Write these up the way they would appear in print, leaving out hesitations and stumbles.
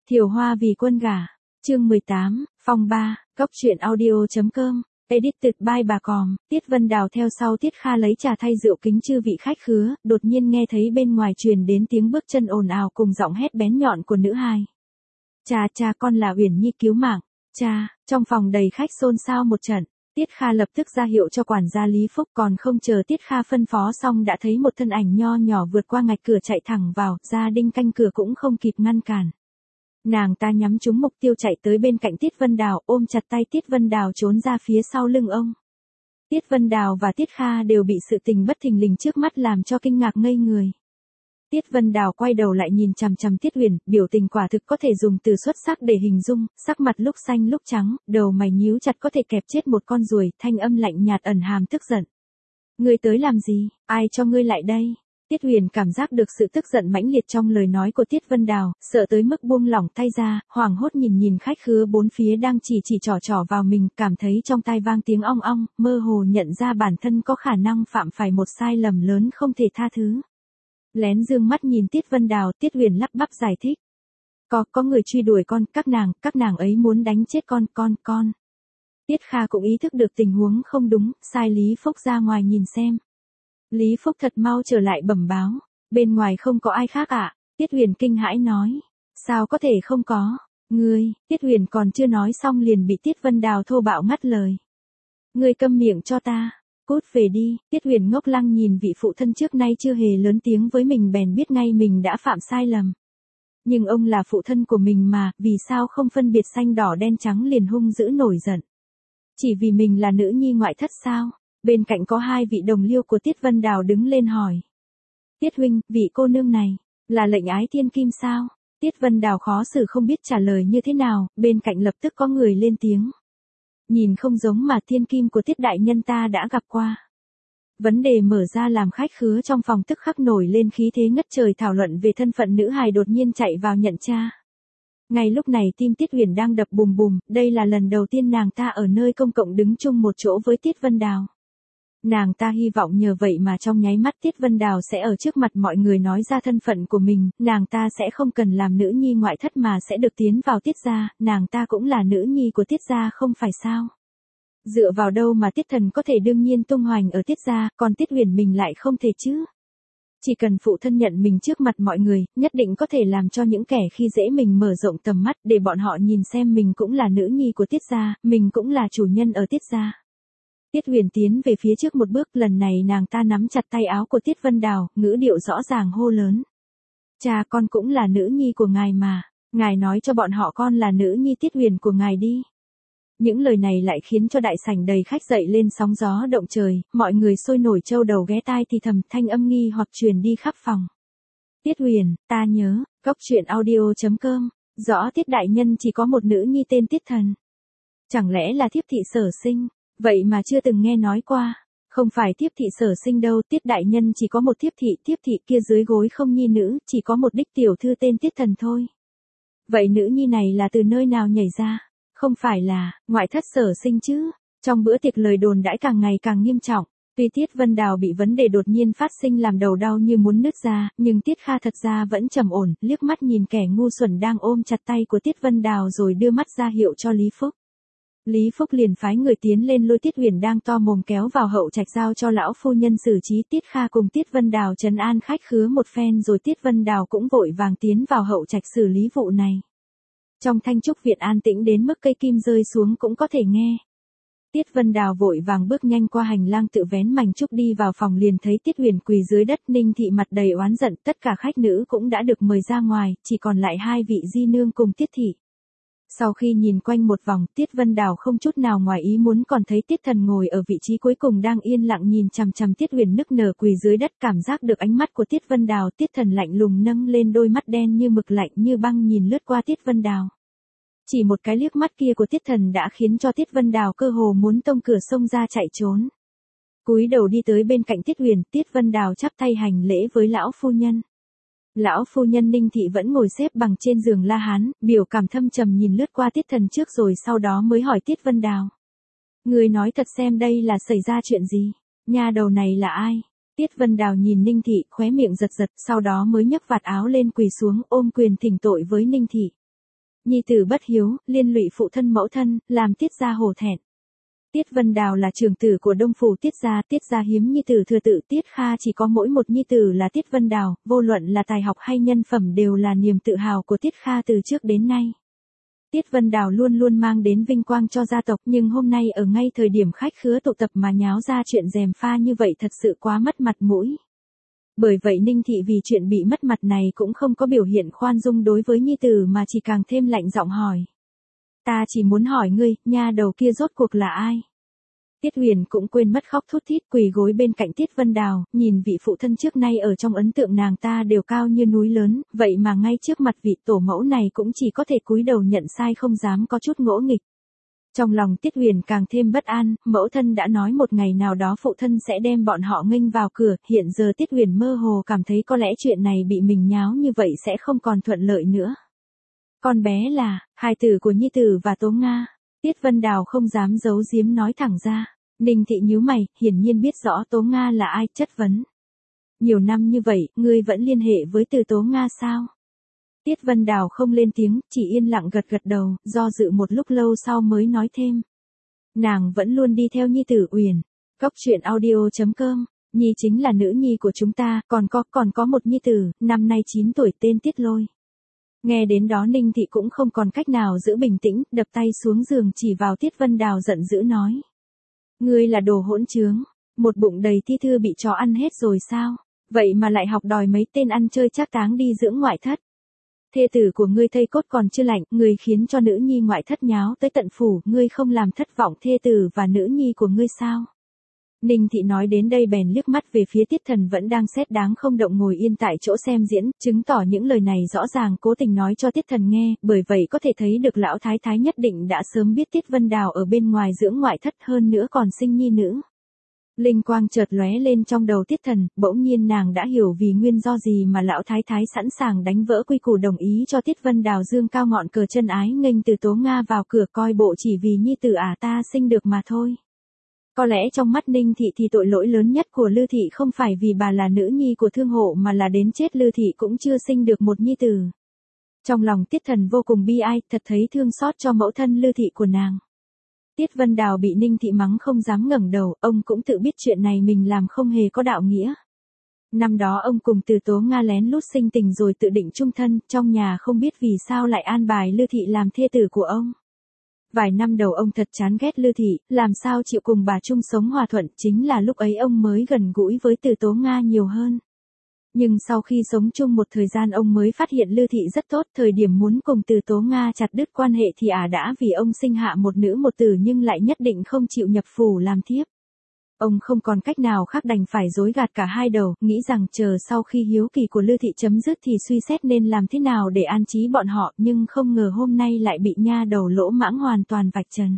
Thiều Hoa vì quân gả. Chương 18, Phong 3, Cốc truyện audio.com. Edited by bà Còm. Tiết Vân Đào theo sau Tiết Kha lấy trà thay rượu kính chư vị khách khứa, đột nhiên nghe thấy bên ngoài truyền đến tiếng bước chân ồn ào cùng giọng hét bén nhọn của nữ hài. Cha con là Uyển Nhi cứu mạng. Cha, trong phòng đầy khách xôn xao một trận. Tiết Kha lập tức ra hiệu cho quản gia Lý Phúc, còn không chờ Tiết Kha phân phó xong đã thấy một thân ảnh nho nhỏ vượt qua ngạch cửa chạy thẳng vào, gia đình canh cửa cũng không kịp ngăn cản. Nàng ta nhắm trúng mục tiêu chạy tới bên cạnh Tiết Vân Đào, ôm chặt tay Tiết Vân Đào trốn ra phía sau lưng ông. Tiết Vân Đào và Tiết Kha đều bị sự tình bất thình lình trước mắt làm cho kinh ngạc ngây người. Tiết Vân Đào quay đầu lại nhìn chằm chằm Tiết Uyển, biểu tình quả thực có thể dùng từ xuất sắc để hình dung, sắc mặt lúc xanh lúc trắng, đầu mày nhíu chặt có thể kẹp chết một con ruồi, thanh âm lạnh nhạt ẩn hàm tức giận. Ngươi tới làm gì, ai cho ngươi lại đây? Tiết Uyển cảm giác được sự tức giận mãnh liệt trong lời nói của Tiết Vân Đào, sợ tới mức buông lỏng tay ra, hoảng hốt nhìn khách khứa bốn phía đang chỉ trỏ vào mình, cảm thấy trong tai vang tiếng ong ong, mơ hồ nhận ra bản thân có khả năng phạm phải một sai lầm lớn không thể tha thứ. Lén dương mắt nhìn Tiết Vân Đào, Tiết Uyển lắp bắp giải thích. Có người truy đuổi con, các nàng ấy muốn đánh chết con. Tiết Kha cũng ý thức được tình huống không đúng, sai Lý Phúc ra ngoài nhìn xem. Lý Phúc thật mau trở lại bẩm báo, bên ngoài không có ai khác ạ. Tiết Uyển kinh hãi nói. Sao có thể không có, Tiết Uyển còn chưa nói xong liền bị Tiết Vân Đào thô bạo ngắt lời. Ngươi câm miệng cho ta. Cút về đi. Tiết Uyển ngốc lăng nhìn vị phụ thân trước nay chưa hề lớn tiếng với mình bèn biết ngay mình đã phạm sai lầm. Nhưng ông là phụ thân của mình mà, vì sao không phân biệt xanh đỏ đen trắng liền hung dữ nổi giận. Chỉ vì mình là nữ nhi ngoại thất sao? Bên cạnh có hai vị đồng liêu của Tiết Vân Đào đứng lên hỏi. Tiết huynh, vị cô nương này, là lệnh ái thiên kim sao? Tiết Vân Đào khó xử không biết trả lời như thế nào, bên cạnh lập tức có người lên tiếng. Nhìn không giống mà thiên kim của Tiết đại nhân ta đã gặp qua. Vấn đề mở ra làm khách khứa trong phòng tức khắc nổi lên khí thế ngất trời thảo luận về thân phận nữ hài đột nhiên chạy vào nhận cha. Ngay lúc này tim Tiết Uyển đang đập bùm bùm, đây là lần đầu tiên nàng ta ở nơi công cộng đứng chung một chỗ với Tiết Vân Đào. Nàng ta hy vọng nhờ vậy mà trong nháy mắt Tiết Vân Đào sẽ ở trước mặt mọi người nói ra thân phận của mình, nàng ta sẽ không cần làm nữ nhi ngoại thất mà sẽ được tiến vào Tiết gia, nàng ta cũng là nữ nhi của Tiết gia không phải sao? Dựa vào đâu mà Tiết Thần có thể đương nhiên tung hoành ở Tiết gia, còn Tiết Uyển mình lại không thể chứ? Chỉ cần phụ thân nhận mình trước mặt mọi người, nhất định có thể làm cho những kẻ khi dễ mình mở rộng tầm mắt để bọn họ nhìn xem mình cũng là nữ nhi của Tiết gia, mình cũng là chủ nhân ở Tiết gia. Tiết Uyển tiến về phía trước một bước, lần này nàng ta nắm chặt tay áo của Tiết Vân Đào, ngữ điệu rõ ràng hô lớn. Cha con cũng là nữ nhi của ngài mà, ngài nói cho bọn họ con là nữ nhi Tiết Uyển của ngài đi. Những lời này lại khiến cho đại sảnh đầy khách dậy lên sóng gió động trời, mọi người sôi nổi trâu đầu ghé tai thì thầm, thanh âm nghi hoặc truyền đi khắp phòng. Tiết Uyển, ta nhớ, Cốc truyện audio.com, rõ Tiết đại nhân chỉ có một nữ nhi tên Tiết Thần. Chẳng lẽ là thiếp thị Sở Sinh? Vậy mà chưa từng nghe nói qua. Không phải thiếp thị Sở Sinh đâu, Tiết đại nhân chỉ có một thiếp thị kia dưới gối không nhi nữ, chỉ có một đích tiểu thư tên Tiết Thần thôi. Vậy nữ nhi này là từ nơi nào nhảy ra? Không phải là ngoại thất Sở Sinh chứ? Trong bữa tiệc lời đồn đãi càng ngày càng nghiêm trọng. Tuy Tiết Vân Đào bị vấn đề đột nhiên phát sinh làm đầu đau như muốn nứt ra, nhưng Tiết Kha thật ra vẫn trầm ổn, liếc mắt nhìn kẻ ngu xuẩn đang ôm chặt tay của Tiết Vân Đào rồi đưa mắt ra hiệu cho Lý Phúc. Lý Phúc liền phái người tiến lên lôi Tiết Uyển đang to mồm kéo vào hậu trạch giao cho lão phu nhân xử trí. Tiết Kha cùng Tiết Vân Đào trấn an khách khứa một phen rồi Tiết Vân Đào cũng vội vàng tiến vào hậu trạch xử lý vụ này. Trong thanh trúc viện an tĩnh đến mức cây kim rơi xuống cũng có thể nghe. Tiết Vân Đào vội vàng bước nhanh qua hành lang tự vén mảnh trúc đi vào phòng liền thấy Tiết Uyển quỳ dưới đất, Ninh thị mặt đầy oán giận, tất cả khách nữ cũng đã được mời ra ngoài, chỉ còn lại hai vị di nương cùng Tiết thị. Sau khi nhìn quanh một vòng, Tiết Vân Đào không chút nào ngoài ý muốn còn thấy Tiết Thần ngồi ở vị trí cuối cùng đang yên lặng nhìn chằm chằm Tiết Uyển nức nở quỳ dưới đất, cảm giác được ánh mắt của Tiết Vân Đào, Tiết Thần lạnh lùng nâng lên đôi mắt đen như mực lạnh như băng nhìn lướt qua Tiết Vân Đào. Chỉ một cái liếc mắt kia của Tiết Thần đã khiến cho Tiết Vân Đào cơ hồ muốn tông cửa sông ra chạy trốn. Cúi đầu đi tới bên cạnh Tiết Uyển, Tiết Vân Đào chắp tay hành lễ với lão phu nhân. Lão phu nhân Ninh thị vẫn ngồi xếp bằng trên giường la hán, biểu cảm thâm trầm nhìn lướt qua Tiết Thần trước rồi sau đó mới hỏi Tiết Vân Đào. Người nói thật xem đây là xảy ra chuyện gì? Nha đầu này là ai? Tiết Vân Đào nhìn Ninh thị, khóe miệng giật giật, sau đó mới nhấc vạt áo lên quỳ xuống ôm quyền thỉnh tội với Ninh thị. Nhi tử bất hiếu, liên lụy phụ thân mẫu thân, làm Tiết gia hổ thẹn. Tiết Vân Đào là trưởng tử của Đông phủ Tiết gia hiếm nhi tử thừa tự, Tiết Kha chỉ có mỗi một nhi tử là Tiết Vân Đào, vô luận là tài học hay nhân phẩm đều là niềm tự hào của Tiết Kha từ trước đến nay. Tiết Vân Đào luôn luôn mang đến vinh quang cho gia tộc, nhưng hôm nay ở ngay thời điểm khách khứa tụ tập mà nháo ra chuyện gièm pha như vậy thật sự quá mất mặt mũi. Bởi vậy Ninh Thị vì chuyện bị mất mặt này cũng không có biểu hiện khoan dung đối với nhi tử mà chỉ càng thêm lạnh giọng hỏi. Ta chỉ muốn hỏi ngươi, nha đầu kia rốt cuộc là ai? Tiết Huyền cũng quên mất khóc thút thít quỳ gối bên cạnh Tiết Vân Đào, nhìn vị phụ thân trước nay ở trong ấn tượng nàng ta đều cao như núi lớn, vậy mà ngay trước mặt vị tổ mẫu này cũng chỉ có thể cúi đầu nhận sai không dám có chút ngỗ nghịch. Trong lòng Tiết Huyền càng thêm bất an, mẫu thân đã nói một ngày nào đó phụ thân sẽ đem bọn họ nghênh vào cửa, hiện giờ Tiết Huyền mơ hồ cảm thấy có lẽ chuyện này bị mình nháo như vậy sẽ không còn thuận lợi nữa. Con bé là, hài tử của nhi tử và Tố Nga. Tiết Vân Đào không dám giấu giếm nói thẳng ra. Ninh Thị nhíu mày, hiển nhiên biết rõ Tố Nga là ai, chất vấn. Nhiều năm như vậy, ngươi vẫn liên hệ với từ Tố Nga sao? Tiết Vân Đào không lên tiếng, chỉ yên lặng gật gật đầu, do dự một lúc lâu sau mới nói thêm. Nàng vẫn luôn đi theo nhi tử Uyển. Cốc truyện audio.com, Nhi chính là nữ nhi của chúng ta, còn có một nhi tử, năm nay 9 tuổi tên Tiết Lôi. Nghe đến đó Ninh Thị cũng không còn cách nào giữ bình tĩnh, đập tay xuống giường chỉ vào Tiết Vân Đào giận dữ nói. Ngươi là đồ hỗn trướng, một bụng đầy thi thư bị chó ăn hết rồi sao, vậy mà lại học đòi mấy tên ăn chơi trác táng đi dưỡng ngoại thất. Thê tử của ngươi thây cốt còn chưa lạnh, ngươi khiến cho nữ nhi ngoại thất nháo tới tận phủ, ngươi không làm thất vọng thê tử và nữ nhi của ngươi sao? Ninh Thị nói đến đây bèn liếc mắt về phía Tiết Thần vẫn đang xét đáng không động ngồi yên tại chỗ xem diễn, chứng tỏ những lời này rõ ràng cố tình nói cho Tiết Thần nghe, bởi vậy có thể thấy được lão thái thái nhất định đã sớm biết Tiết Vân Đào ở bên ngoài dưỡng ngoại thất, hơn nữa còn sinh nhi nữ. Linh quang chợt lóe lên trong đầu Tiết Thần, bỗng nhiên nàng đã hiểu vì nguyên do gì mà lão thái thái sẵn sàng đánh vỡ quy củ đồng ý cho Tiết Vân Đào dương cao ngọn cờ chân ái nghênh từ Tố Nga vào cửa, coi bộ chỉ vì nhi tử ta sinh được mà thôi. Có lẽ trong mắt Ninh Thị thì tội lỗi lớn nhất của Lư Thị không phải vì bà là nữ nhi của thương hộ mà là đến chết Lư Thị cũng chưa sinh được một nhi tử. Trong lòng Tiết Thần vô cùng bi ai, thật thấy thương xót cho mẫu thân Lư Thị của nàng. Tiết Vân Đào bị Ninh Thị mắng không dám ngẩng đầu, ông cũng tự biết chuyện này mình làm không hề có đạo nghĩa. Năm đó ông cùng từ Tố Nga lén lút sinh tình rồi tự định chung thân, trong nhà không biết vì sao lại an bài Lư Thị làm thê tử của ông. Vài năm đầu ông thật chán ghét Lư Thị, làm sao chịu cùng bà chung sống hòa thuận, chính là lúc ấy ông mới gần gũi với từ Tố Nga nhiều hơn. Nhưng sau khi sống chung một thời gian ông mới phát hiện Lư Thị rất tốt, thời điểm muốn cùng từ Tố Nga chặt đứt quan hệ thì đã vì ông sinh hạ một nữ một tử nhưng lại nhất định không chịu nhập phủ làm thiếp. Ông không còn cách nào khác đành phải dối gạt cả hai đầu, nghĩ rằng chờ sau khi hiếu kỳ của Lư Thị chấm dứt thì suy xét nên làm thế nào để an trí bọn họ, nhưng không ngờ hôm nay lại bị nha đầu lỗ mãng hoàn toàn vạch trần.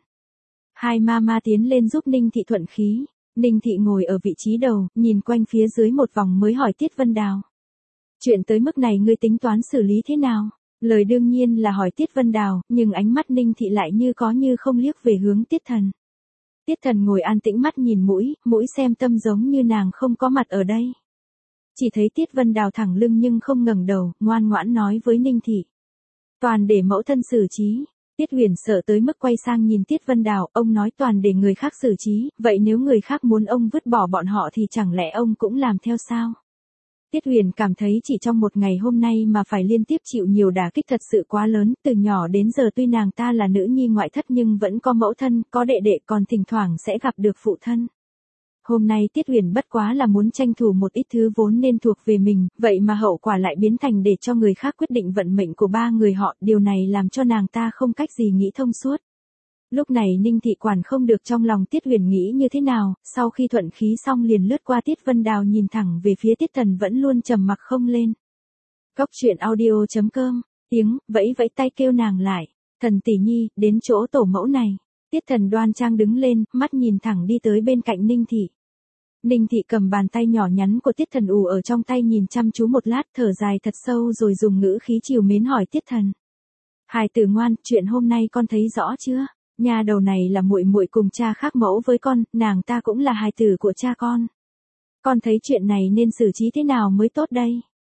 Hai ma tiến lên giúp Ninh Thị thuận khí. Ninh Thị ngồi ở vị trí đầu, nhìn quanh phía dưới một vòng mới hỏi Tiết Vân Đào. Chuyện tới mức này ngươi tính toán xử lý thế nào? Lời đương nhiên là hỏi Tiết Vân Đào, nhưng ánh mắt Ninh Thị lại như có như không liếc về hướng Tiết Thần. Tiết Thần ngồi an tĩnh mắt nhìn mũi xem tâm giống như nàng không có mặt ở đây. Chỉ thấy Tiết Vân Đào thẳng lưng nhưng không ngẩng đầu, ngoan ngoãn nói với Ninh Thị. Toàn để mẫu thân xử trí. Tiết Huyền sợ tới mức quay sang nhìn Tiết Vân Đào, ông nói toàn để người khác xử trí, vậy nếu người khác muốn ông vứt bỏ bọn họ thì chẳng lẽ ông cũng làm theo sao? Tiết Huyền cảm thấy chỉ trong một ngày hôm nay mà phải liên tiếp chịu nhiều đả kích thật sự quá lớn, từ nhỏ đến giờ tuy nàng ta là nữ nhi ngoại thất nhưng vẫn có mẫu thân, có đệ đệ, còn thỉnh thoảng sẽ gặp được phụ thân. Hôm nay Tiết Huyền bất quá là muốn tranh thủ một ít thứ vốn nên thuộc về mình, vậy mà hậu quả lại biến thành để cho người khác quyết định vận mệnh của ba người họ, điều này làm cho nàng ta không cách gì nghĩ thông suốt. Lúc này Ninh Thị quản không được trong lòng Tiết Huyền nghĩ như thế nào, sau khi thuận khí xong liền lướt qua Tiết Vân Đào nhìn thẳng về phía Tiết Thần vẫn luôn trầm mặc không lên. Cốc truyện audio.com, tiếng, vẫy tay kêu nàng lại, Thần tỷ nhi, đến chỗ tổ mẫu này. Tiết Thần đoan trang đứng lên, mắt nhìn thẳng đi tới bên cạnh Ninh Thị. Ninh Thị cầm bàn tay nhỏ nhắn của Tiết Thần ở trong tay nhìn chăm chú một lát, thở dài thật sâu rồi dùng ngữ khí trìu mến hỏi Tiết Thần. Hài tử ngoan, chuyện hôm nay con thấy rõ chưa? Nhà đầu này là muội muội cùng cha khác mẫu với con, nàng ta cũng là hài tử của cha con. Con thấy chuyện này nên xử trí thế nào mới tốt đây?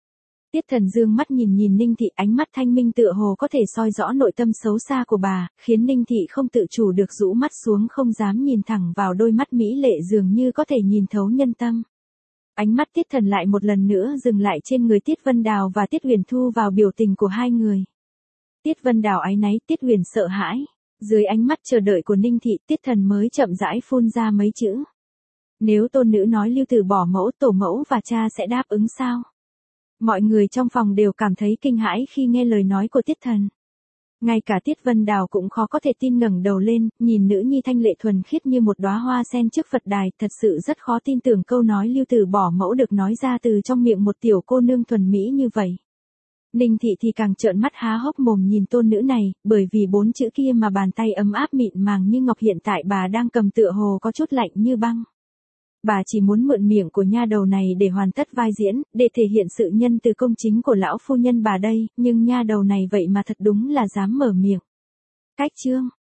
Tiết Thần dương mắt nhìn nhìn Ninh Thị, ánh mắt thanh minh tựa hồ có thể soi rõ nội tâm xấu xa của bà, khiến Ninh Thị không tự chủ được rũ mắt xuống, không dám nhìn thẳng vào đôi mắt mỹ lệ dường như có thể nhìn thấu nhân tâm. Ánh mắt Tiết Thần lại một lần nữa dừng lại trên người Tiết Vân Đào và Tiết Huyền Thu vào biểu tình của hai người. Tiết Vân Đào áy náy, Tiết Huyền sợ hãi. Dưới ánh mắt chờ đợi của Ninh Thị, Tiết Thần mới chậm rãi phun ra mấy chữ. Nếu tôn nữ nói Lưu Tử bỏ mẫu, tổ mẫu và cha sẽ đáp ứng sao? Mọi người trong phòng đều cảm thấy kinh hãi khi nghe lời nói của Tiết Thần. Ngay cả Tiết Vân Đào cũng khó có thể tin, ngẩng đầu lên, nhìn nữ nhi thanh lệ thuần khiết như một đóa hoa sen trước Phật đài, thật sự rất khó tin tưởng câu nói Lưu Tử bỏ mẫu được nói ra từ trong miệng một tiểu cô nương thuần mỹ như vậy. Ninh Thị thì càng trợn mắt há hốc mồm nhìn tôn nữ này, bởi vì 4 chữ kia mà bàn tay ấm áp mịn màng như ngọc hiện tại bà đang cầm tựa hồ có chút lạnh như băng. Bà chỉ muốn mượn miệng của nha đầu này để hoàn tất vai diễn, để thể hiện sự nhân từ công chính của lão phu nhân bà đây, nhưng nha đầu này vậy mà thật đúng là dám mở miệng. Cách chương